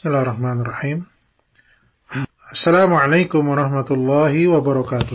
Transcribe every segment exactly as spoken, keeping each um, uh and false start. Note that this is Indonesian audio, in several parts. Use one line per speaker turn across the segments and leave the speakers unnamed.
Bismillahirrahmanirrahim. Assalamualaikum warahmatullahi wabarakatuh.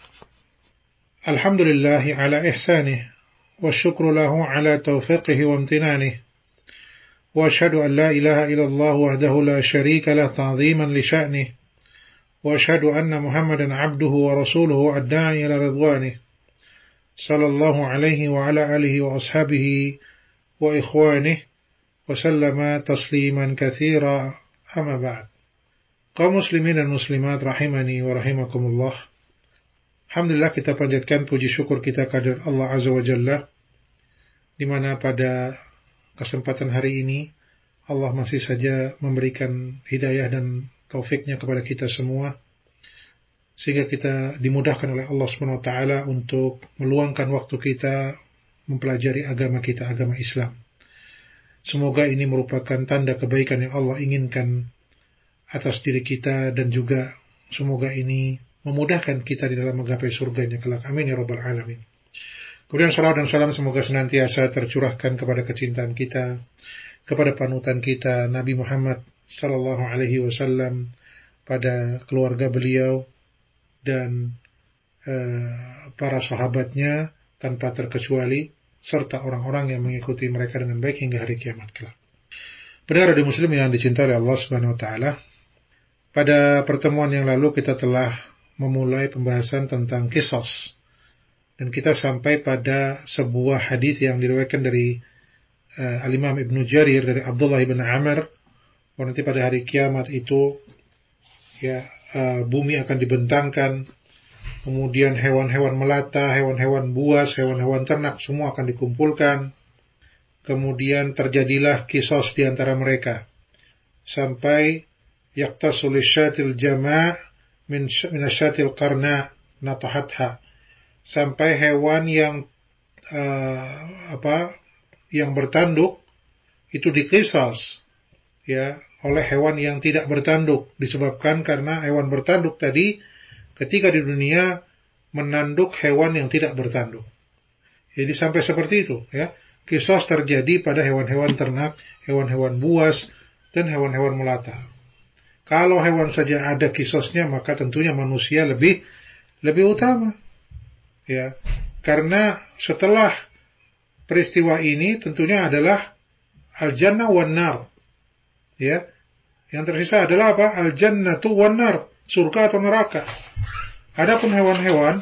Alhamdulillahi ala ihsanih, wa syukru lahu ala taufiqihi wa amtinanih, wa ashhadu an la ilaha illallah wahdahu la syarika lah ta'ziman li sya'nih, wa ashhadu anna Muhammadan abduhu wa rasuluhu ad-da'i ila ridwanih, sallallahu alaihi wa ala alihi wa ashabihi wa ikhwanih, wa sallama tasliman katsira, amma ba'd. Kaum muslimin dan muslimat rahimani wa rahimakumullah. Alhamdulillah, kita panjatkan puji syukur kita kepada Allah Azza wa Jalla, di mana pada kesempatan hari ini Allah masih saja memberikan hidayah dan taufiknya kepada kita semua, sehingga kita dimudahkan oleh Allah Subhanahu wa taala untuk meluangkan waktu kita mempelajari agama kita, agama Islam. Semoga ini merupakan tanda kebaikan yang Allah inginkan atas diri kita, dan juga semoga ini memudahkan kita di dalam menggapai surganya kelak. Amin ya rabbal alamin. Kemudian salawat dan salam semoga senantiasa tercurahkan kepada kecintaan kita, kepada panutan kita Nabi Muhammad sallallahu alaihi wasallam, pada keluarga beliau dan uh, para sahabatnya tanpa terkecuali, serta orang-orang yang mengikuti mereka dengan baik hingga hari kiamat kelak. Pendengar radio muslim yang dicintai oleh Allah Subhanahu wa taala, pada pertemuan yang lalu kita telah memulai pembahasan tentang qisas, dan kita sampai pada sebuah hadis yang diriwayatkan dari uh, Al-Imam Ibnu Jarir dari Abdullah bin Amr, bahwa nanti pada hari kiamat itu ya uh, bumi akan dibentangkan, kemudian hewan-hewan melata, hewan-hewan buas, hewan-hewan ternak semua akan dikumpulkan. Kemudian terjadilah kisos di antara mereka, sampai yaqtasul syatil jama' min minasyatil qarna natahatha, sampai hewan yang uh, apa yang bertanduk itu dikisos ya oleh hewan yang tidak bertanduk, disebabkan karena hewan bertanduk tadi ketika di dunia menanduk hewan yang tidak bertanduk. Jadi sampai seperti itu ya. Kisos terjadi pada hewan-hewan ternak, hewan-hewan buas, dan hewan-hewan melata. Kalau hewan saja ada kisosnya, maka tentunya manusia lebih lebih utama. Ya. Karena setelah peristiwa ini tentunya adalah al-jannah wan nar. Ya. Yang tersisa adalah apa? Al-jannatu wan nar, surga atau neraka. Adapun hewan-hewan,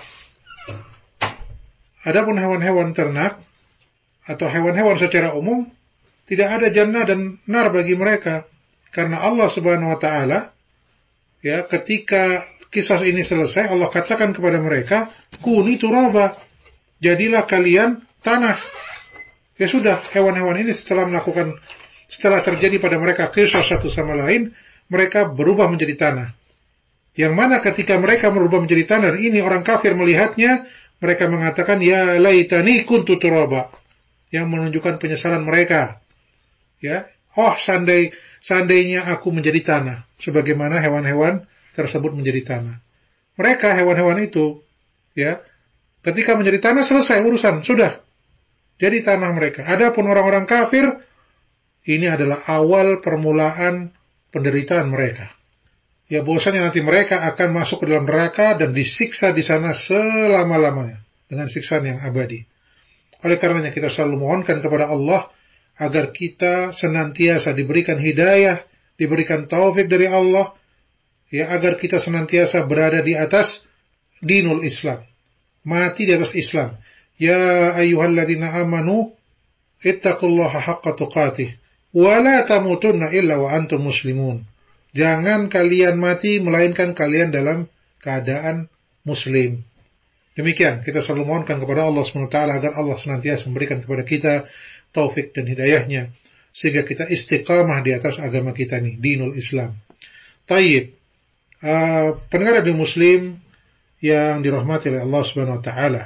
adapun hewan-hewan ternak atau hewan-hewan secara umum, tidak ada jannah dan nar bagi mereka, karena Allah Subhanahu wa taala ya ketika kisah ini selesai, Allah katakan kepada mereka, kuni turaba, jadilah kalian tanah. Ya sudah, hewan-hewan ini setelah melakukan setelah terjadi pada mereka kisah satu sama lain, mereka berubah menjadi tanah. Yang mana ketika mereka berubah menjadi tanah, dan ini orang kafir melihatnya, mereka mengatakan, ya laitani kuntu turaba, yang menunjukkan penyesalan mereka. Ya, oh seandai, seandainya aku menjadi tanah, sebagaimana hewan-hewan tersebut menjadi tanah. Mereka, hewan-hewan itu, ya, ketika menjadi tanah selesai urusan, sudah jadi tanah mereka. Adapun orang-orang kafir, ini adalah awal permulaan penderitaan mereka. Ya, bahwasanya nanti mereka akan masuk ke dalam neraka dan disiksa di sana selama-lamanya dengan siksaan yang abadi. Oleh karenanya kita selalu mohonkan kepada Allah agar kita senantiasa diberikan hidayah, diberikan taufik dari Allah, ya, agar kita senantiasa berada di atas dinul Islam, mati di atas Islam. Ya ayyuhalladzina amanu ittaqullaha haqqa tuqatih wa la tamutunna illa wa antum muslimun. Jangan kalian mati melainkan kalian dalam keadaan muslim. Demikian, kita selalu mohonkan kepada Allah subhanahu wa taala agar Allah senantiasa memberikan kepada kita taufik dan hidayahnya, sehingga kita istiqamah di atas agama kita ini, dinul Islam. Tayyib, uh, pendengar radio muslim yang dirahmati oleh Allah subhanahu wa taala.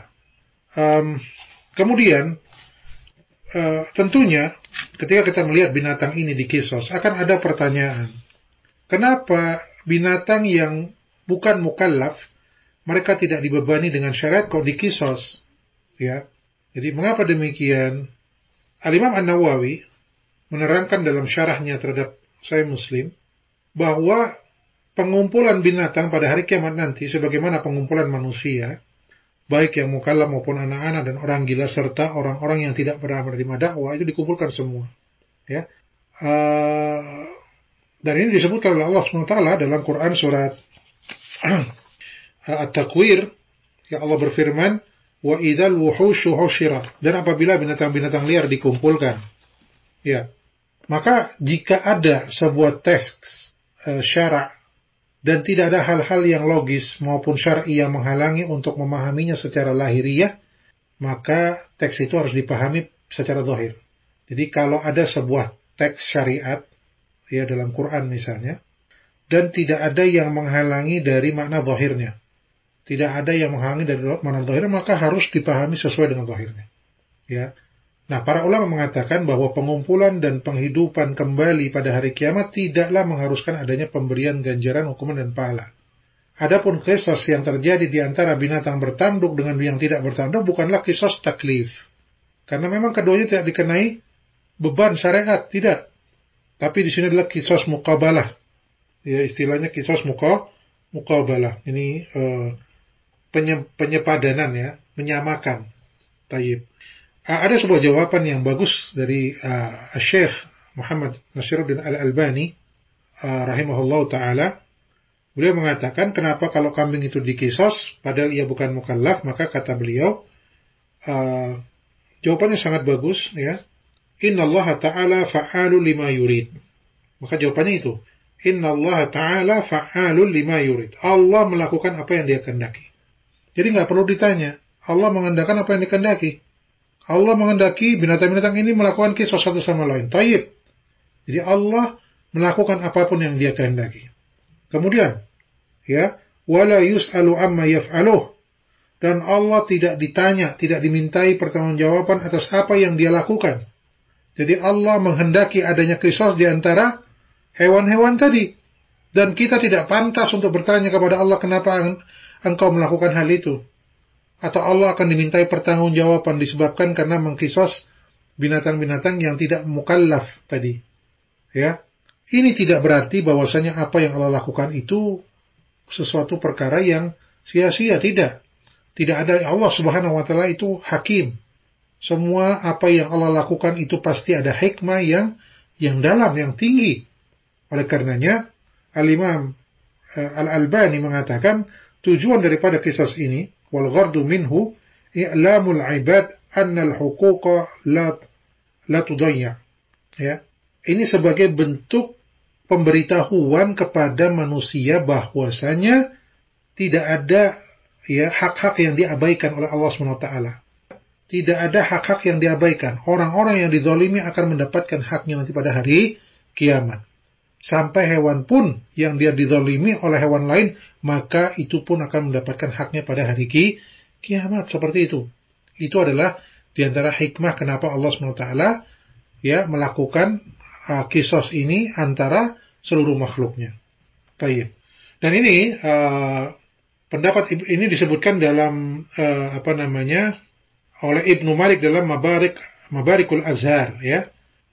Um, kemudian, uh, tentunya ketika kita melihat binatang ini di kisos, akan ada pertanyaan. Kenapa binatang yang bukan mukallaf, mereka tidak dibebani dengan syariat, kok dikisos? Ya. Jadi mengapa demikian? Al-Imam An-Nawawi menerangkan dalam syarahnya terhadap Sahih Muslim, bahwa pengumpulan binatang pada hari kiamat nanti sebagaimana pengumpulan manusia, baik yang mukallaf maupun anak-anak dan orang gila serta orang-orang yang tidak pernah menerima dakwah, itu dikumpulkan semua. Ya, uh, dan ini disebutkan oleh Allah subhanahu wa taala dalam Quran surat At-Takwir. Ya, Allah berfirman, wa idzal wuhushu husyirat, dan apabila binatang-binatang liar dikumpulkan. Ya, maka jika ada sebuah teks uh, syara' dan tidak ada hal-hal yang logis maupun syar'i yang menghalangi untuk memahaminya secara lahiriah, maka teks itu harus dipahami secara zahir. Jadi kalau ada sebuah teks syariat, ya dalam Quran misalnya, dan tidak ada yang menghalangi dari makna zahirnya, tidak ada yang menghalangi dari makna zahirnya, maka harus dipahami sesuai dengan zahirnya. Ya. Nah, para ulama mengatakan bahwa pengumpulan dan penghidupan kembali pada hari kiamat tidaklah mengharuskan adanya pemberian ganjaran, hukuman, dan pahala. Adapun qisas yang terjadi di antara binatang bertanduk dengan yang tidak bertanduk bukanlah qisas taklif. Karena memang keduanya tidak dikenai beban syariat, tidak. Tapi di sini adalah qisas muqabalah. Ya, istilahnya qisas muqa, muqabalah. Ini uh, penye, penyepadanan ya, menyamakan. Tayyib. Ada sebuah jawaban yang bagus dari uh, Syekh Muhammad Nasiruddin Al-Albani uh, rahimahullah ta'ala. Beliau mengatakan kenapa kalau kambing itu dikisos padahal ia bukan mukallaf, maka kata beliau uh, jawabannya sangat bagus ya. Innallaha ta'ala fa'alul lima yurid. Maka jawabannya itu, Innallaha ta'ala fa'alul lima yurid. Allah melakukan apa yang dia kehendaki. Jadi nggak perlu ditanya, Allah mengendalikan apa yang dikehendaki. Allah mengendaki binatang-binatang ini melakukan kisah satu sama lain. Tayyib. Jadi Allah melakukan apapun yang dia kehendaki. Kemudian, ya, wala yus'alu amma yaf'aluh. Dan Allah tidak ditanya, tidak dimintai pertanggungjawaban atas apa yang dia lakukan. Jadi Allah menghendaki adanya kisah di antara hewan-hewan tadi. Dan kita tidak pantas untuk bertanya kepada Allah kenapa engkau melakukan hal itu. Atau Allah akan dimintai pertanggungjawaban disebabkan karena mengkisos binatang-binatang yang tidak mukallaf tadi. Ya, ini tidak berarti bahwasanya apa yang Allah lakukan itu sesuatu perkara yang sia-sia, tidak. Tidak ada, Allah Subhanahu wa taala itu hakim. Semua apa yang Allah lakukan itu pasti ada hikmah yang yang dalam, yang tinggi. Oleh karenanya Al-Imam uh, Al-Albani mengatakan tujuan daripada kisah ini wal ghardu minhu i'lamul ibad anna al-huquqa la la tudayya. Ya. Ini sebagai bentuk pemberitahuan kepada manusia bahwasanya tidak ada ya hak-hak yang diabaikan oleh Allah Subhanahu wa taala. Tidak ada hak-hak yang diabaikan. Orang-orang yang dizalimi akan mendapatkan haknya nanti pada hari kiamat. Sampai hewan pun yang dia dizalimi oleh hewan lain, maka itu pun akan mendapatkan haknya pada hari kiamat. Seperti itu. Itu adalah diantara hikmah kenapa Allah subhanahu wa taala ya melakukan uh, kisos ini antara seluruh makhluknya. Baik. Dan ini uh, pendapat ini disebutkan dalam uh, apa namanya oleh Ibnu Malik dalam Mabarik Mabarikul Azhar ya.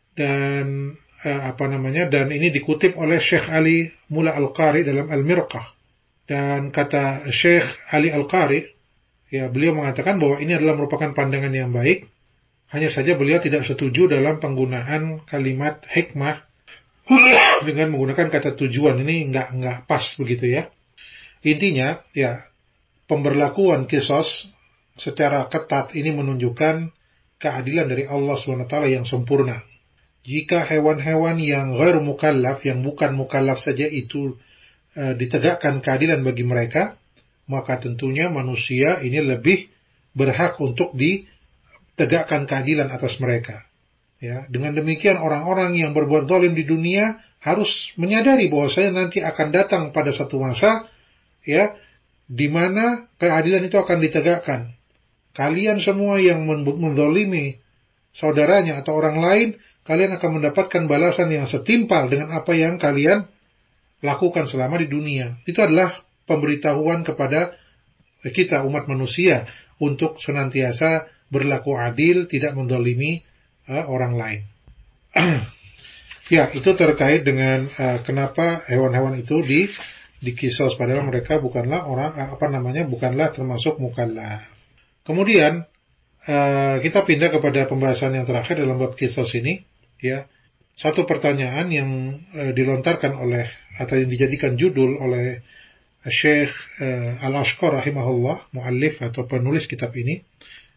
Dan apa namanya dan ini dikutip oleh Syekh Ali Mula Al-Qari dalam Al-Mirqah. Dan kata Syekh Ali Al-Qari ya beliau mengatakan bahwa ini adalah merupakan pandangan yang baik, hanya saja beliau tidak setuju dalam penggunaan kalimat hikmah dengan menggunakan kata tujuan. Ini enggak enggak pas begitu ya. Intinya ya pemberlakuan kisos secara ketat ini menunjukkan keadilan dari Allah subhanahu wa taala yang sempurna. Jika hewan-hewan yang ghair mukallaf, yang bukan mukallaf saja itu e, ditegakkan keadilan bagi mereka, maka tentunya manusia ini lebih berhak untuk ditegakkan keadilan atas mereka. Ya, dengan demikian orang-orang yang berbuat zalim di dunia harus menyadari bahwasanya nanti akan datang pada satu masa, ya, di mana keadilan itu akan ditegakkan. Kalian semua yang menzalimi saudaranya atau orang lain, kalian akan mendapatkan balasan yang setimpal dengan apa yang kalian lakukan selama di dunia. Itu adalah pemberitahuan kepada kita umat manusia untuk senantiasa berlaku adil, tidak menzalimi uh, orang lain. Ya, itu terkait dengan uh, kenapa hewan-hewan itu di dikisos padahal mereka bukanlah orang uh, apa namanya bukanlah termasuk mukallaf. Kemudian uh, kita pindah kepada pembahasan yang terakhir dalam bab kisos ini, ya. Satu pertanyaan yang uh, dilontarkan oleh atau yang dijadikan judul oleh Syekh uh, Al-Ashqar rahimahullah, muallif atau penulis kitab ini,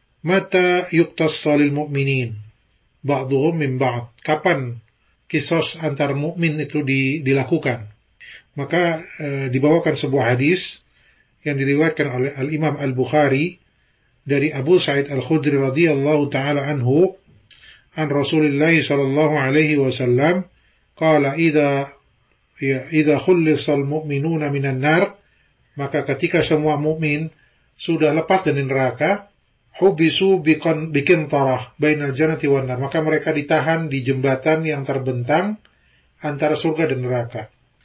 mata yuqtas salil mu'minin ba'dhum min ba'd. Kapan kisos antar mukmin itu di, dilakukan? Maka e, dibawakan sebuah hadis yang diriwayatkan oleh Al-Imam Al-Bukhari dari Abu Sa'id Al-Khudri radhiyallahu taala anhu an Rasulullah sallallahu alaihi wasallam qala idza ya idza khullisal mu'minuna minan nar, maka ketika semua mukmin sudah lepas dari neraka, hubisu biqan biqintarah bainal jannati wan nar, maka mereka ditahan di jembatan yang terbentang antara surga dan neraka.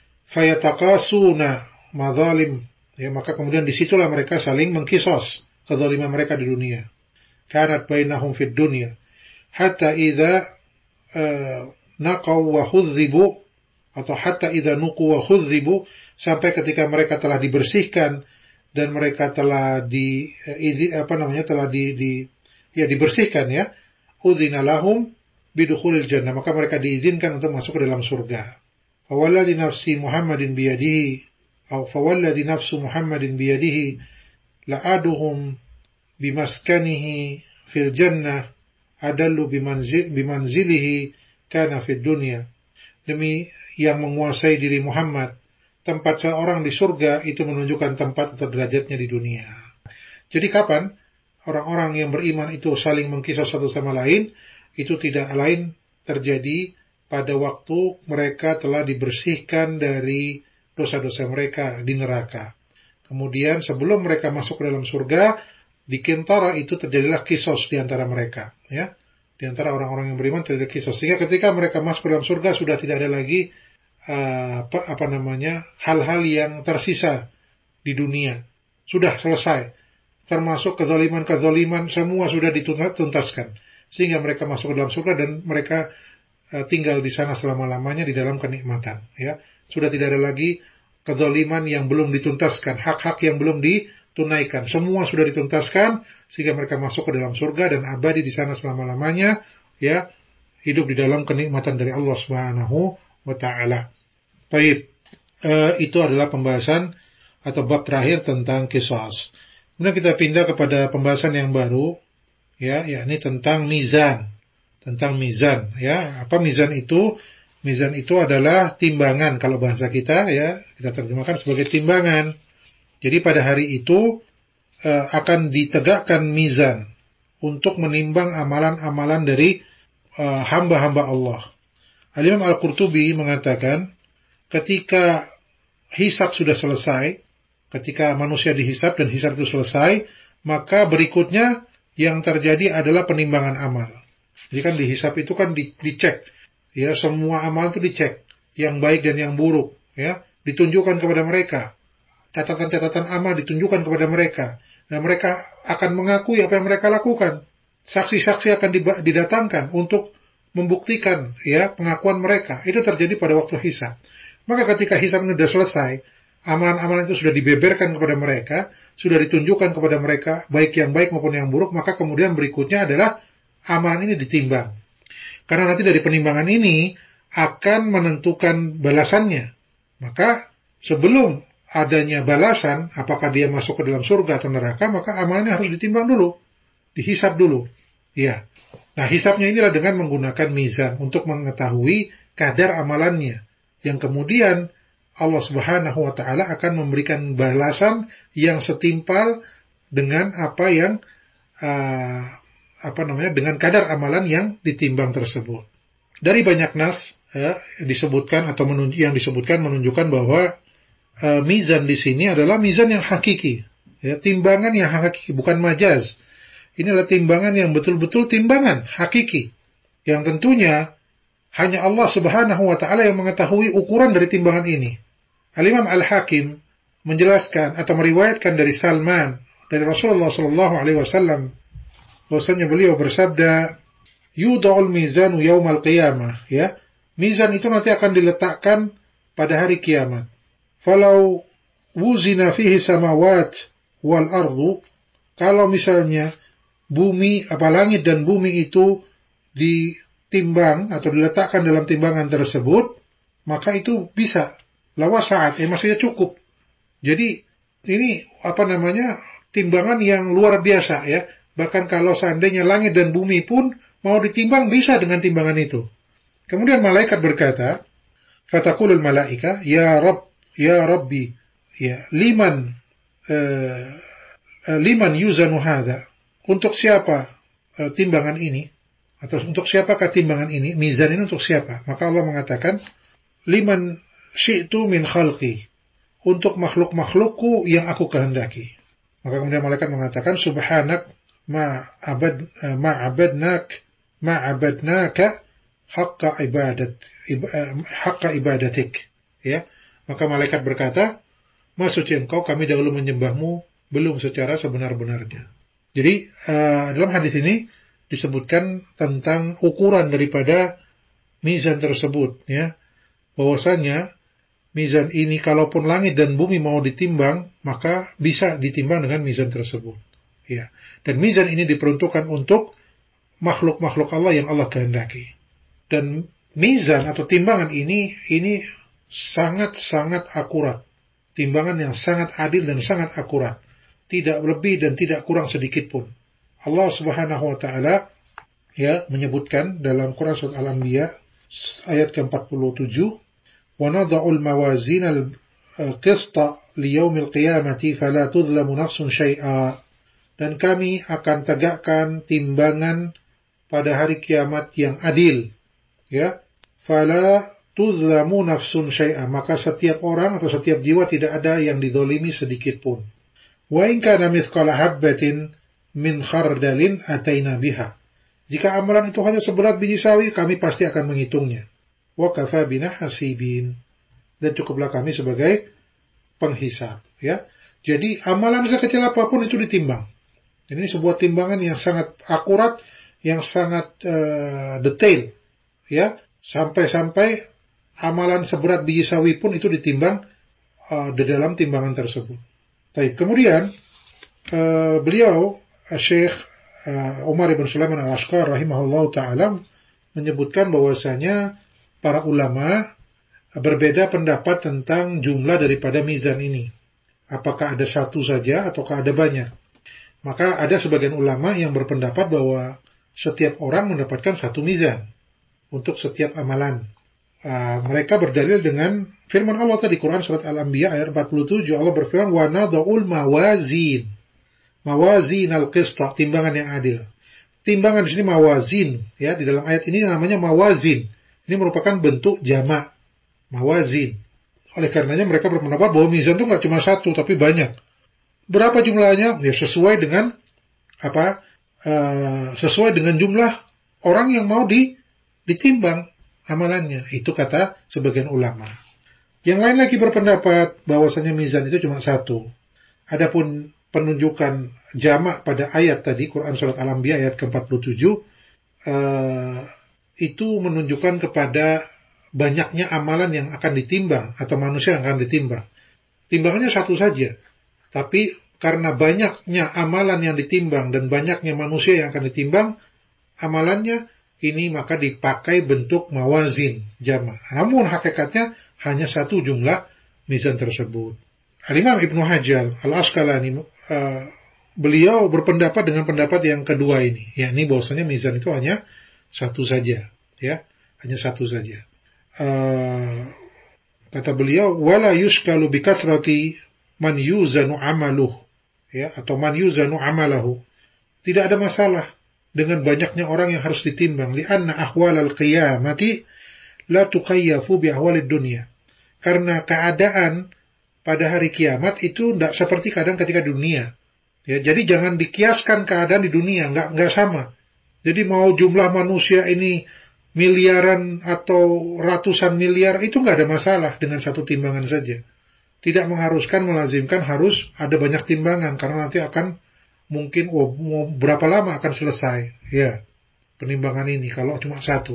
Fayataqasuna madzalim, ya, maka kemudian disitulah mereka saling mengkisos kezaliman mereka di dunia. Kanat bainahum fid dunya hatta idza uh, naqaw wa hudzibu, atau hatta idza nuqu wa hudzibu, sampai ketika mereka telah dibersihkan dan mereka telah di eh, apa namanya telah di, di ya dibersihkan, ya, udzina lahum bidukhulil jannah, maka mereka diizinkan untuk masuk ke dalam surga. Fawalladhi nafsi Muhammadin biyadihi atau fawalladhi nafsu Muhammadin biyadihi la'aduhum bimaskanihi fil jannah adallu bimanzil bimanzilihi kana fid dunya. Demi yang menguasai diri Muhammad, tempat seorang di surga itu menunjukkan tempat atau derajatnya di dunia. Jadi kapan orang-orang yang beriman itu saling mengkisah satu sama lain? Itu tidak lain terjadi pada waktu mereka telah dibersihkan dari dosa-dosa mereka di neraka. Kemudian sebelum mereka masuk ke dalam surga, di kintara itu terjadilah kisos di antara mereka, ya. Di antara orang-orang yang beriman terjadi kisos. Sehingga ketika mereka masuk ke dalam surga sudah tidak ada lagi Uh, apa, apa namanya hal-hal yang tersisa di dunia, sudah selesai, termasuk kezaliman-kezaliman semua sudah dituntaskan, sehingga mereka masuk ke dalam surga dan mereka uh, tinggal di sana selama-lamanya di dalam kenikmatan, ya. Sudah tidak ada lagi kezaliman yang belum dituntaskan, hak-hak yang belum ditunaikan, semua sudah dituntaskan sehingga mereka masuk ke dalam surga dan abadi di sana selama-lamanya, ya, hidup di dalam kenikmatan dari Allah Subhanahu wa ta'ala. Baik, uh, itu adalah pembahasan atau bab terakhir tentang qisas. Kemudian kita pindah kepada pembahasan yang baru, ya, yakni tentang mizan. Tentang mizan, ya. Apa mizan itu? Mizan itu adalah timbangan, kalau bahasa kita, ya, kita terjemahkan sebagai timbangan. Jadi pada hari itu uh, akan ditegakkan mizan untuk menimbang amalan-amalan dari uh, hamba-hamba Allah. Al-Imam Al-Qurtubi mengatakan, ketika hisab sudah selesai, ketika manusia dihisab dan hisab itu selesai, maka berikutnya yang terjadi adalah penimbangan amal. Jadi kan dihisab itu kan di, dicek, ya, semua amal itu dicek, yang baik dan yang buruk, ya, ditunjukkan kepada mereka. Catatan-catatan amal ditunjukkan kepada mereka, dan mereka akan mengakui apa yang mereka lakukan. Saksi-saksi akan didatangkan untuk membuktikan, ya, pengakuan mereka. Itu terjadi pada waktu hisab. Maka ketika hisab sudah selesai, amalan-amalan itu sudah dibeberkan kepada mereka, sudah ditunjukkan kepada mereka, baik yang baik maupun yang buruk, maka kemudian berikutnya adalah amalan ini ditimbang. Karena nanti dari penimbangan ini akan menentukan balasannya. Maka sebelum adanya balasan, apakah dia masuk ke dalam surga atau neraka, maka amalannya harus ditimbang dulu, dihisab dulu. Ya. Nah, hisabnya inilah dengan menggunakan mizan untuk mengetahui kadar amalannya, yang kemudian Allah Subhanahu wa ta'ala akan memberikan balasan yang setimpal dengan apa yang uh, apa namanya dengan kadar amalan yang ditimbang tersebut. Dari banyak nas, ya, disebutkan atau menunj- yang disebutkan menunjukkan bahwa uh, mizan di sini adalah mizan yang hakiki, ya, timbangan yang hakiki, bukan majaz. Ini adalah timbangan yang betul-betul timbangan hakiki, yang tentunya hanya Allah Subhanahu wa ta'ala yang mengetahui ukuran dari timbangan ini. Al-Imam Al-Hakim menjelaskan atau meriwayatkan dari Salman, dari Rasulullah sallallahu alaihi wasallam, bahwasanya beliau bersabda, yudha'ul mizanu yaumal qiyamah, ya, Mizan itu nanti akan diletakkan pada hari kiamat. Falau wuzina fihi samawat wal ardu, kalau misalnya bumi, apa langit dan bumi itu ditimbang atau diletakkan dalam timbangan tersebut, maka itu bisa lawasaat, eh maksudnya cukup. Jadi ini apa namanya timbangan yang luar biasa ya. Bahkan kalau seandainya langit dan bumi pun mau ditimbang bisa dengan timbangan itu. Kemudian malaikat berkata, fataqulul malaika, ya Rabb, ya Rabbi, ya liman uh, liman yuzanu hadza, untuk siapa uh, timbangan ini, atau untuk siapakah timbangan ini, mizan ini untuk siapa? Maka Allah mengatakan, liman syi'tu min khalqi, untuk makhluk-makhlukku yang aku kehendaki. Maka kemudian malaikat mengatakan, subhanak ma abad ma abadnak ma abadnaka haqqa ibadat haqqa ibadatik, ya. Maka malaikat berkata, maha suci engkau, kami dahulu menyembahmu belum secara sebenar-benarnya. Jadi uh, dalam hadis ini disebutkan tentang ukuran daripada mizan tersebut, ya. Bahwasanya mizan ini kalaupun langit dan bumi mau ditimbang, maka bisa ditimbang dengan mizan tersebut. Ya. Dan mizan ini diperuntukkan untuk makhluk-makhluk Allah yang Allah kehendaki. Dan mizan atau timbangan ini ini sangat-sangat akurat. Timbangan yang sangat adil dan sangat akurat. Tidak lebih dan tidak kurang sedikit pun. Allah Subhanahu wa taala ya menyebutkan dalam Quran surat Al-Anbiya ayat ke empat puluh tujuh, wa nadha'ul mawazinal qista liyaumil qiyamati fala tudlamu nafsun syai'a, dan kami akan tegakkan timbangan pada hari kiamat yang adil, ya, fala tudlamu nafsun syai'a, maka setiap orang atau setiap jiwa tidak ada yang didolimi sedikit pun. Wa in kana mithqala habbatin min khardalin ataina biha, jika amalan itu hanya seberat biji sawi, kami pasti akan menghitungnya. Wa kafa bina hasibin, dan cukuplah kami sebagai penghisab, ya. Jadi amalan sekecil apapun itu ditimbang. Ini sebuah timbangan yang sangat akurat, yang sangat uh, detail, ya, sampai-sampai amalan seberat biji sawi pun itu ditimbang uh, di dalam timbangan tersebut. Baik, kemudian uh, beliau Syekh uh, Umar ibn Sulaiman al-Ashqar rahimahullah ta'ala menyebutkan bahwasanya para ulama berbeda pendapat tentang jumlah daripada mizan ini. Apakah ada satu saja ataukah ada banyak? Maka ada sebagian ulama yang berpendapat bahwa setiap orang mendapatkan satu mizan untuk setiap amalan. Uh, mereka berdalil dengan firman Allah tadi, Quran surat Al-Anbiya ayat empat puluh tujuh. Allah berfirman, wa nadha'ul mawazin. Mawazin al-qista, timbangan yang adil. Timbangan di sini mawazin, ya, di dalam ayat ini namanya mawazin. Ini merupakan bentuk jamak, mawazin. Oleh karenanya mereka berpendapat bahwa mizan itu nggak cuma satu, tapi banyak. Berapa jumlahnya? Ya sesuai dengan apa? Uh, sesuai dengan jumlah orang yang mau di, ditimbang amalannya. Itu kata sebagian ulama. Yang lain lagi berpendapat bahwasanya mizan itu cuma satu. Adapun penunjukan jamak pada ayat tadi, Quran surat Al-Anbiya ayat ke empat puluh tujuh, uh, itu menunjukkan kepada banyaknya amalan yang akan ditimbang atau manusia yang akan ditimbang. Timbangannya satu saja. Tapi karena banyaknya amalan yang ditimbang dan banyaknya manusia yang akan ditimbang amalannya, ini maka dipakai bentuk mawazin, jamak. Namun hakikatnya hanya satu jumlah mizan tersebut. Al-Imam Ibnu Hajar Al-Asqalani, uh, beliau berpendapat dengan pendapat yang kedua ini, yakni bahwasanya mizan itu hanya satu saja, ya, hanya satu saja. Uh, kata beliau, wala yushkalu bikatrati man yuzanu amaluh, ya, atau man yuzanu amalahu. Tidak ada masalah dengan banyaknya orang yang harus ditimbang, li'anna ahwalal qiyamati la tuqayyafu bi ahwalid dunya. Karena keadaan pada hari kiamat itu tidak seperti keadaan ketika dunia. Ya, jadi jangan dikiaskan keadaan di dunia, enggak enggak sama. Jadi mau jumlah manusia ini miliaran atau ratusan miliar, itu enggak ada masalah dengan satu timbangan saja. Tidak mengharuskan, melazimkan harus ada banyak timbangan, karena nanti akan mungkin oh, berapa lama akan selesai, ya, penimbangan ini kalau cuma satu.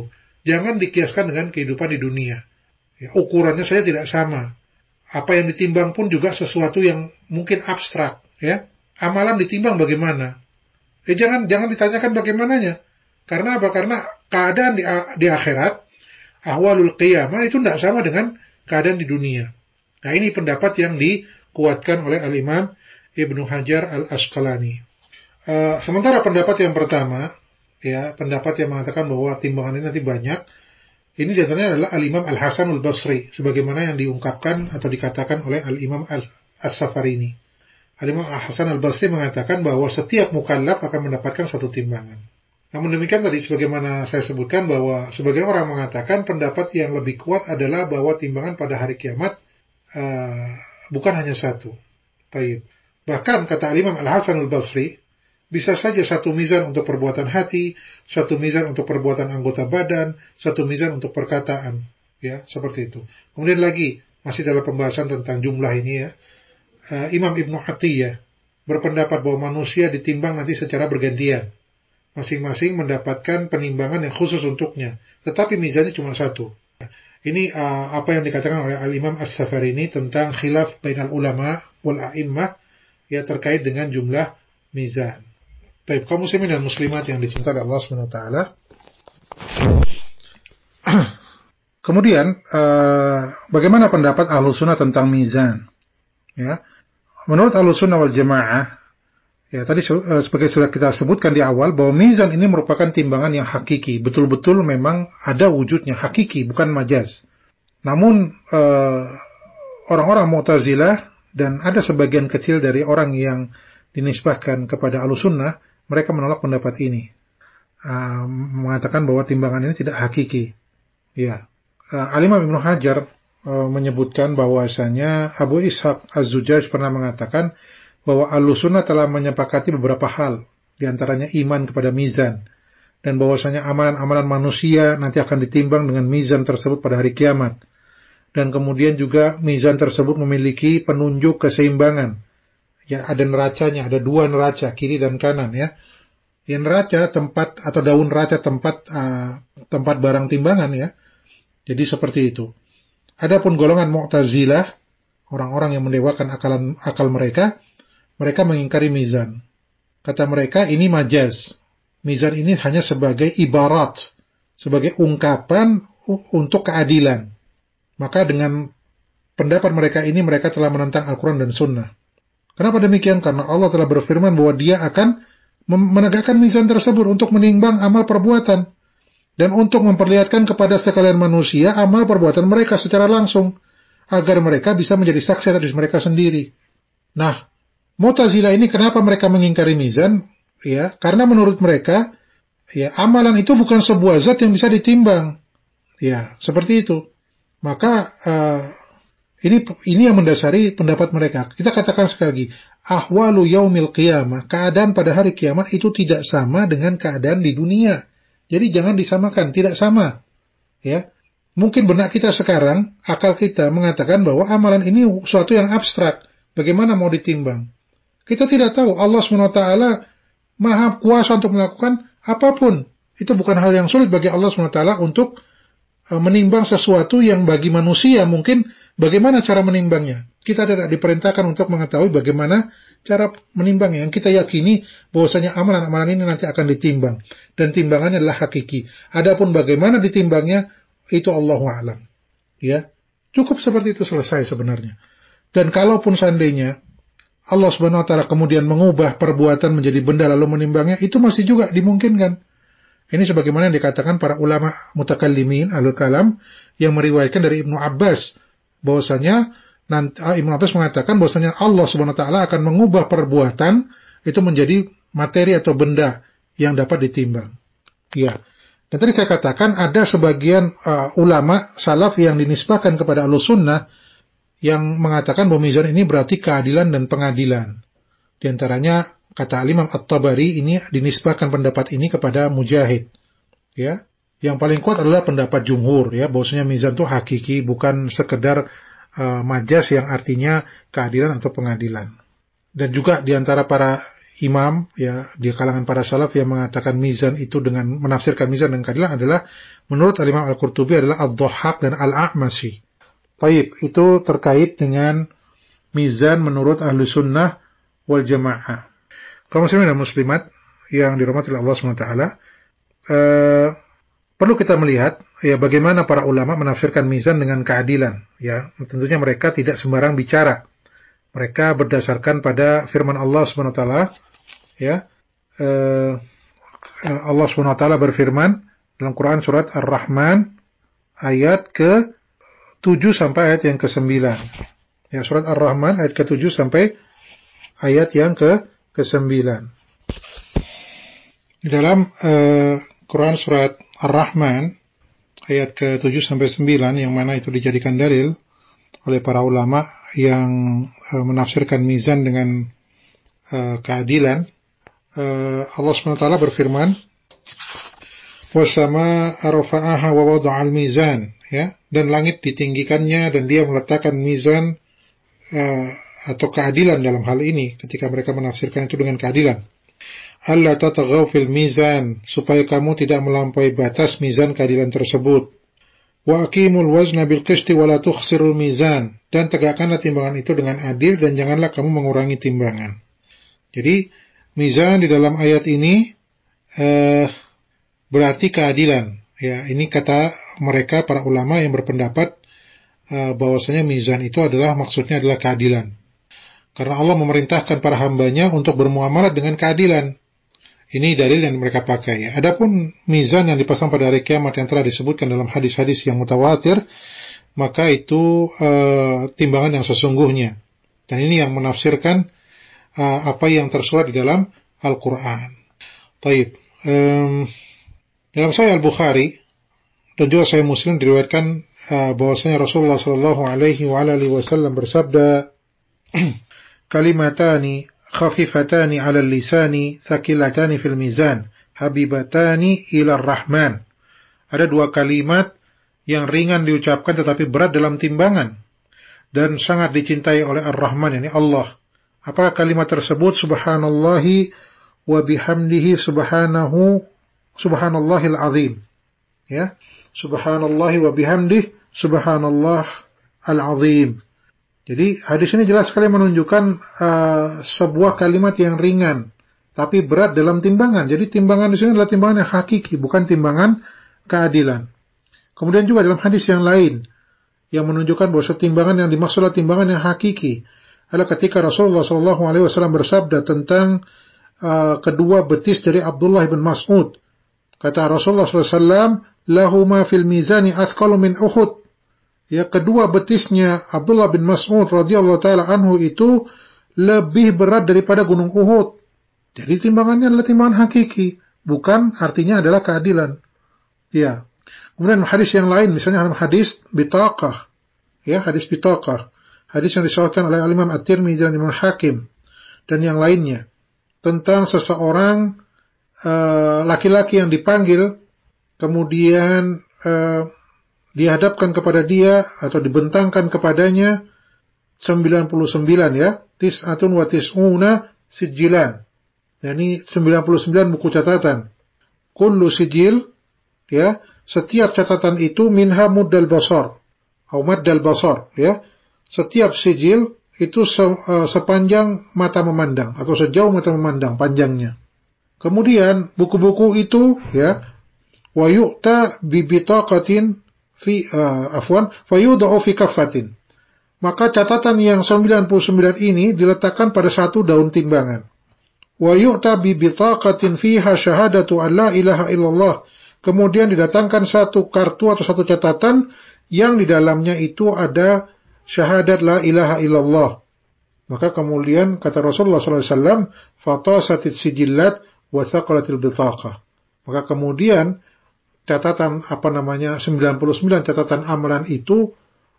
jangan dikiaskan dengan kehidupan di dunia. Ya, ukurannya saja tidak sama. Apa yang ditimbang pun juga sesuatu yang mungkin abstrak. Ya, amalan ditimbang bagaimana? Eh jangan jangan ditanyakan bagaimananya. Karena apa? Karena keadaan di, di akhirat, ahwalul qiyamah itu tidak sama dengan keadaan di dunia. Nah, ini pendapat yang dikuatkan oleh Al-Imam Ibnu Hajar Al-Asqalani. Uh, sementara pendapat yang pertama, ya, pendapat yang mengatakan bahwa timbangan ini nanti banyak, ini diantaranya adalah Al-Imam Al-Hasan Al-Basri, sebagaimana yang diungkapkan atau dikatakan oleh Al-Imam As-Safarini. Al-Imam Al-Hasan Al-Basri mengatakan bahwa setiap mukallaf akan mendapatkan satu timbangan. Namun demikian tadi sebagaimana saya sebutkan bahwa sebagian orang mengatakan pendapat yang lebih kuat adalah bahwa timbangan pada hari kiamat uh, bukan hanya satu. Baik. Bahkan kata Al-Imam Al-Hasan Al-Basri, bisa saja satu mizan untuk perbuatan hati, satu mizan untuk perbuatan anggota badan, satu mizan untuk perkataan, ya, seperti itu. Kemudian lagi, masih dalam pembahasan tentang jumlah ini ya, uh, Imam Ibnu Atiyah berpendapat bahwa manusia ditimbang nanti secara bergantian. Masing-masing mendapatkan penimbangan yang khusus untuknya, tetapi mizannya cuma satu. Ini uh, apa yang dikatakan oleh Al-Imam As-Safarini tentang khilaf bainal ulama wal a'immah, ya, terkait dengan jumlah mizan. Baik, kaum muslimin dan muslimat yang dicintai Allah Subhanahu wa taala. Kemudian uh, bagaimana pendapat Ahlussunnah tentang mizan? Ya. Menurut Ahlussunnah wal Jamaah, ya, tadi uh, sebagai sudah kita sebutkan di awal bahwa mizan ini merupakan timbangan yang hakiki, betul-betul memang ada wujudnya, hakiki, bukan majaz. Namun uh, orang-orang Mu'tazilah dan ada sebagian kecil dari orang yang dinisbahkan kepada Ahlussunnah, mereka menolak pendapat ini, uh, mengatakan bahwa timbangan ini tidak hakiki. Ya, uh, Al-Imam Ibnu Hajar uh, menyebutkan bahwasanya Abu Ishaq Az-Zujaj pernah mengatakan bahwa Ahlussunnah telah menyepakati beberapa hal, diantaranya iman kepada mizan, dan bahwasanya amalan-amalan manusia nanti akan ditimbang dengan mizan tersebut pada hari kiamat. Dan kemudian juga mizan tersebut memiliki penunjuk keseimbangan. Ya, ada neracanya, ada dua neraca, kiri dan kanan, ya. Yang neraca tempat atau daun neraca tempat uh, tempat barang timbangan, ya. Jadi seperti itu. Adapun golongan Mu'tazilah, orang-orang yang mendewakan akalan, akal mereka, mereka mengingkari mizan. Kata mereka ini majaz. Mizan ini hanya sebagai ibarat, sebagai ungkapan untuk keadilan. Maka dengan pendapat mereka ini mereka telah menentang Al-Quran dan Sunnah. Kenapa demikian? Karena Allah telah berfirman bahwa Dia akan menegakkan mizan tersebut untuk menimbang amal perbuatan dan untuk memperlihatkan kepada sekalian manusia amal perbuatan mereka secara langsung agar mereka bisa menjadi saksi atas mereka sendiri. Nah, Mu'tazilah ini kenapa mereka mengingkari mizan? Ya, karena menurut mereka, ya, amalan itu bukan sebuah zat yang bisa ditimbang. Ya, seperti itu. Maka uh, Ini ini yang mendasari pendapat mereka. Kita katakan sekali lagi, ahwalu yaumil qiyamah, keadaan pada hari kiamat itu tidak sama dengan keadaan di dunia. Jadi jangan disamakan, tidak sama. Ya. Mungkin benak kita sekarang, akal kita mengatakan bahwa amalan ini suatu yang abstrak. Bagaimana mau ditimbang? Kita tidak tahu. Allah subhanahu wa taala Maha kuasa untuk melakukan apapun. Itu bukan hal yang sulit bagi Allah subhanahu wa taala untuk uh, menimbang sesuatu yang bagi manusia mungkin. Bagaimana cara menimbangnya? Kita tidak diperintahkan untuk mengetahui bagaimana cara menimbangnya. Yang kita yakini bahwasanya amalan-amalan ini nanti akan ditimbang. Dan timbangannya adalah hakiki. Adapun bagaimana ditimbangnya, itu Allahu a'lam. Ya, cukup seperti itu selesai sebenarnya. Dan kalaupun seandainya Allah subhanahu wa ta'ala kemudian mengubah perbuatan menjadi benda lalu menimbangnya, itu masih juga dimungkinkan. Ini sebagaimana yang dikatakan para ulama mutakallimin, ahlul kalam, yang meriwayatkan dari Ibnu Abbas, bahwasanya nanti Ibnu Abbas mengatakan bahwasanya Allah Subhanahu wa taala akan mengubah perbuatan itu menjadi materi atau benda yang dapat ditimbang. Ya. Dan tadi saya katakan ada sebagian uh, ulama salaf yang dinisbahkan kepada Ahlussunnah yang mengatakan bahwa mizan ini berarti keadilan dan pengadilan. Di antaranya kata Imam At-Tabari ini dinisbahkan pendapat ini kepada Mujahid. Ya. Yang paling kuat adalah pendapat jumhur, ya, bahwasanya mizan itu hakiki, bukan sekedar uh, majas yang artinya keadilan atau pengadilan. Dan juga diantara para imam ya di kalangan para salaf yang mengatakan mizan itu dengan menafsirkan mizan dengan keadilan adalah menurut Imam Al-Qurtubi adalah Ad-Dhahhak dan Al-A'mashi. Baik, itu terkait dengan mizan menurut Ahlu Sunnah wal Jamaah. Kaum muslimin dan muslimat yang dirahmati Allah subhanahu wa taala, eh, perlu kita melihat ya bagaimana para ulama menafsirkan mizan dengan keadilan. Ya, tentunya mereka tidak sembarang bicara. Mereka berdasarkan pada firman Allah subhanahu wa taala. Ya, eh, Allah subhanahu wa taala berfirman dalam Quran surat Ar-Rahman ayat ke tujuh sampai ayat yang ke sembilan. Ya, surat Ar-Rahman ayat ke tujuh sampai ayat yang ke ke sembilan. Di dalam eh, Quran surat Ar-Rahman ayat ke tujuh sampai sembilan yang mana itu dijadikan dalil oleh para ulama yang uh, menafsirkan mizan dengan uh, keadilan. uh, Allah subhanahu wa taala berfirman, "Wasama arfa'aha wa wada'al mizan," ya, dan langit ditinggikannya dan dia meletakkan mizan uh, atau keadilan dalam hal ini ketika mereka menafsirkan itu dengan keadilan. "Alla tataghaw fil mizan," supaya kamu tidak melampaui batas mizan keadilan tersebut. "Wa aqimul wazna bil qisti wa la tukhsirul mizan," dan tegakkanlah timbangan itu dengan adil dan janganlah kamu mengurangi timbangan. Jadi mizan di dalam ayat ini eh, berarti keadilan. Ya, ini kata mereka para ulama yang berpendapat eh, bahwasanya mizan itu adalah maksudnya adalah keadilan. Karena Allah memerintahkan para hambanya untuk bermuamalah dengan keadilan. Ini dalil yang mereka pakai. Adapun mizan yang dipasang pada hari kiamat yang telah disebutkan dalam hadis-hadis yang mutawatir, maka itu uh, timbangan yang sesungguhnya. Dan ini yang menafsirkan uh, apa yang tersurat di dalam Al-Quran. Taib. Um, dalam Sahih Al-Bukhari dan juga Sahih Muslim diriwayatkan uh, bahwasanya Rasulullah Shallallahu Alaihi Wasallam bersabda, "Kalimatani khafifatani 'ala al-lisani, thaqilatani fil mizan, habibatani ila ar-Rahman." Ada dua kalimat yang ringan diucapkan tetapi berat dalam timbangan dan sangat dicintai oleh Ar-Rahman, yakni Allah. Apakah kalimat tersebut? Subhanallahi wa bihamdihi subhanahu subhanallahil azim. Ya, subhanallahi wa bihamdihi subhanallah al-azim. Jadi hadis ini jelas sekali menunjukkan uh, sebuah kalimat yang ringan tapi berat dalam timbangan. Jadi timbangan di sini adalah timbangan yang hakiki, bukan timbangan keadilan. Kemudian juga dalam hadis yang lain yang menunjukkan bahwa timbangan yang dimaksud adalah timbangan yang hakiki adalah ketika Rasulullah shallallahu alaihi wasallam bersabda tentang uh, kedua betis dari Abdullah bin Mas'ud. Kata Rasulullah shallallahu alaihi wasallam, "Lahuma fil mizani athqalu min Uhud." Ya, kedua betisnya Abdullah bin Mas'ud radhiyallahu taala anhu itu lebih berat daripada gunung Uhud. Jadi timbangannya adalah timbangan hakiki, bukan artinya adalah keadilan. Ya. Kemudian hadis yang lain, misalnya hadis bitaqah. Ya, hadis bitaqah. Hadis yang disahihkan oleh Imam At-Tirmidzi dan Imam Hakim dan yang lainnya tentang seseorang uh, laki-laki yang dipanggil kemudian uh, dihadapkan kepada dia atau dibentangkan kepadanya sembilan puluh sembilan ya, tis'atun wa tis'una sijilan. Yani sembilan puluh sembilan buku catatan. Kullu sijil, ya, setiap catatan itu minha muddal basar atau maddal basar, ya. Setiap sijil itu se, uh, sepanjang mata memandang atau sejauh mata memandang panjangnya. Kemudian buku-buku itu, ya, wa yu'ta bi bitaqatin fi uh, afwan fayudau fi kaffatin. Maka catatan yang sembilan puluh sembilan ini diletakkan pada satu daun timbangan. Wa yu'ta bi bitaqatin fiha syahadatu an la ilaha illallah. Kemudian didatangkan satu kartu atau satu catatan yang di dalamnya itu ada syahadat la ilaha illallah. Maka kemudian kata Rasulullah sallallahu alaihi wasallam, fatasatit sijillat wa thaqalatil bitaqah. Maka kemudian catatan apa namanya sembilan puluh sembilan catatan amalan itu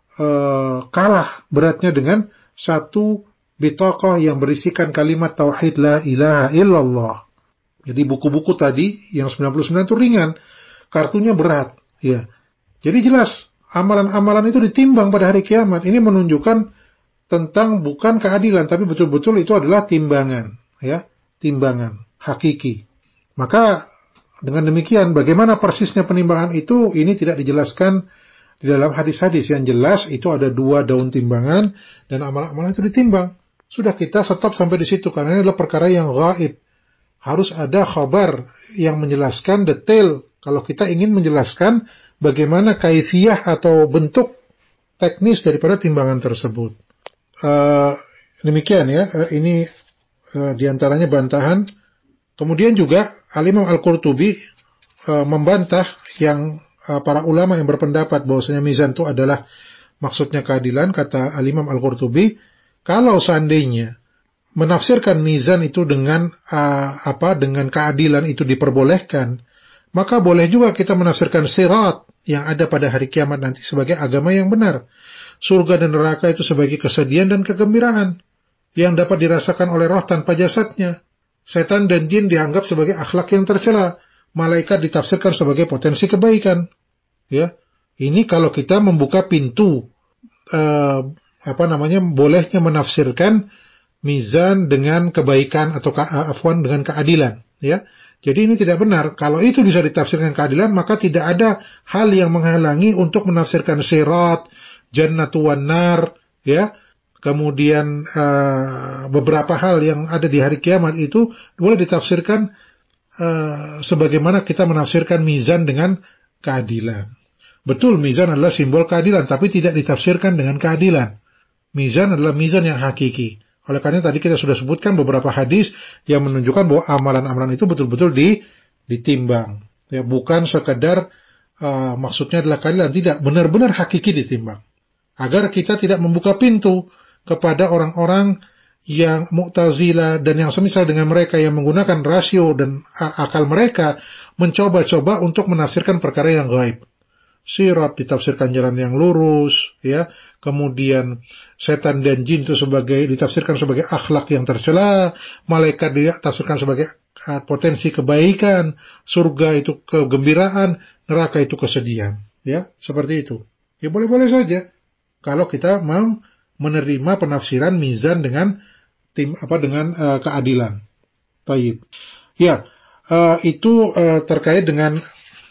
uh, kalah beratnya dengan satu bitaqah yang berisikan kalimat tauhid la ilaha illallah. Jadi buku-buku tadi yang sembilan puluh sembilan itu ringan, kartunya berat, ya. Jadi jelas amalan-amalan itu ditimbang pada hari kiamat. Ini menunjukkan tentang bukan keadilan tapi betul-betul itu adalah timbangan, ya. timbangan hakiki. Maka dengan demikian, bagaimana persisnya penimbangan itu, ini tidak dijelaskan di dalam hadis-hadis. Yang jelas itu ada dua daun timbangan dan amalan-amalan itu ditimbang. Sudah, kita stop sampai di situ karena ini adalah perkara yang gaib. Harus ada khabar yang menjelaskan detail kalau kita ingin menjelaskan bagaimana kaifiyah atau bentuk teknis daripada timbangan tersebut. Uh, demikian ya, uh, ini uh, diantaranya bantahan. Kemudian juga Al-Imam Al-Qurtubi uh, membantah yang uh, para ulama yang berpendapat bahwasanya mizan itu adalah maksudnya keadilan. Kata Al-Imam Al-Qurtubi, kalau seandainya menafsirkan mizan itu dengan uh, apa dengan keadilan itu diperbolehkan, maka boleh juga kita menafsirkan sirat yang ada pada hari kiamat nanti sebagai agama yang benar. Surga dan neraka itu sebagai kesedihan dan kegembiraan yang dapat dirasakan oleh roh tanpa jasadnya. Setan dan jin dianggap sebagai akhlak yang tercela. Malaikat ditafsirkan sebagai potensi kebaikan. Ya, ini kalau kita membuka pintu uh, apa namanya bolehnya menafsirkan mizan dengan kebaikan atau uh, afwan dengan keadilan. Ya, jadi ini tidak benar. Kalau itu bisa ditafsirkan keadilan, maka tidak ada hal yang menghalangi untuk menafsirkan sirat, jannatu wan nar, ya. Kemudian uh, beberapa hal yang ada di hari kiamat itu boleh ditafsirkan uh, sebagaimana kita menafsirkan mizan dengan keadilan. Betul, mizan adalah simbol keadilan, tapi tidak ditafsirkan dengan keadilan. Mizan adalah mizan yang hakiki. Oleh karena tadi kita sudah sebutkan beberapa hadis yang menunjukkan bahwa amalan-amalan itu betul-betul di, ditimbang. Ya, bukan sekedar uh, maksudnya adalah keadilan, tidak, benar-benar hakiki ditimbang. Agar kita tidak membuka pintu kepada orang-orang yang Mu'tazilah dan yang semisal dengan mereka yang menggunakan rasio dan akal mereka mencoba-coba untuk menafsirkan perkara yang gaib. Sirat ditafsirkan jalan yang lurus, ya. Kemudian setan dan jin itu sebagai ditafsirkan sebagai akhlak yang tercela, malaikat ditafsirkan sebagai potensi kebaikan, surga itu kegembiraan, neraka itu kesedihan, ya, seperti itu. Ya boleh-boleh saja kalau kita mau menerima penafsiran mizan dengan tim apa dengan uh, keadilan. Baik. Ya, uh, itu uh, terkait dengan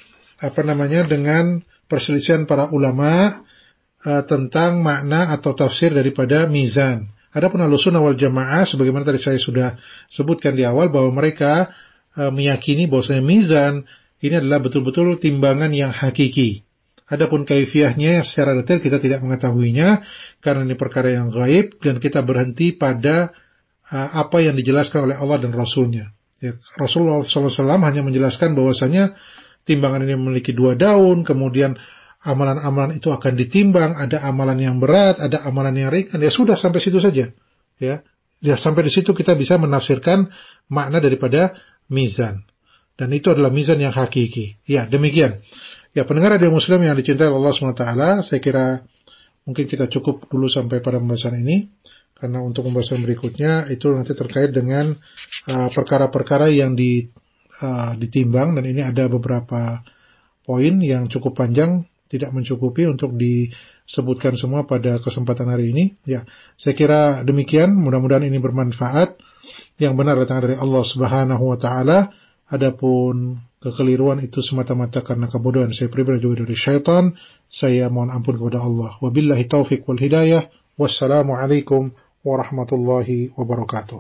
apa namanya dengan perselisihan para ulama uh, tentang makna atau tafsir daripada mizan. Adapun Ahlussunnah wal Jamaah sebagaimana tadi saya sudah sebutkan di awal bahwa mereka uh, meyakini bahwasanya mizan ini adalah betul-betul timbangan yang hakiki. Adapun kaifiyahnya secara detail kita tidak mengetahuinya karena ini perkara yang gaib dan kita berhenti pada uh, apa yang dijelaskan oleh Allah dan Rasulnya. Ya, Rasulullah shallallahu alaihi wasallam hanya menjelaskan bahwasanya timbangan ini memiliki dua daun, kemudian amalan-amalan itu akan ditimbang, ada amalan yang berat, ada amalan yang ringan. Ya sudah sampai situ saja. Ya, ya sampai di situ kita bisa menafsirkan makna daripada mizan. Dan itu adalah mizan yang hakiki. Ya, demikian. Ya, pendengar radio Muslim yang dicintai Allah subhanahu wa taala, saya kira mungkin kita cukup dulu sampai pada pembahasan ini, karena untuk pembahasan berikutnya itu nanti terkait dengan uh, perkara-perkara yang di, uh, ditimbang, dan ini ada beberapa poin yang cukup panjang, tidak mencukupi untuk disebutkan semua pada kesempatan hari ini. Ya, saya kira demikian, mudah-mudahan ini bermanfaat. Yang benar datang dari Allah subhanahu wa taala, adapun kekeliruan itu semata-mata karena kebodohan saya pribadi juga dari syaitan. Saya mohon ampun kepada Allah. Wabillahi taufiq wal hidayah. Wassalamualaikum warahmatullahi wabarakatuh.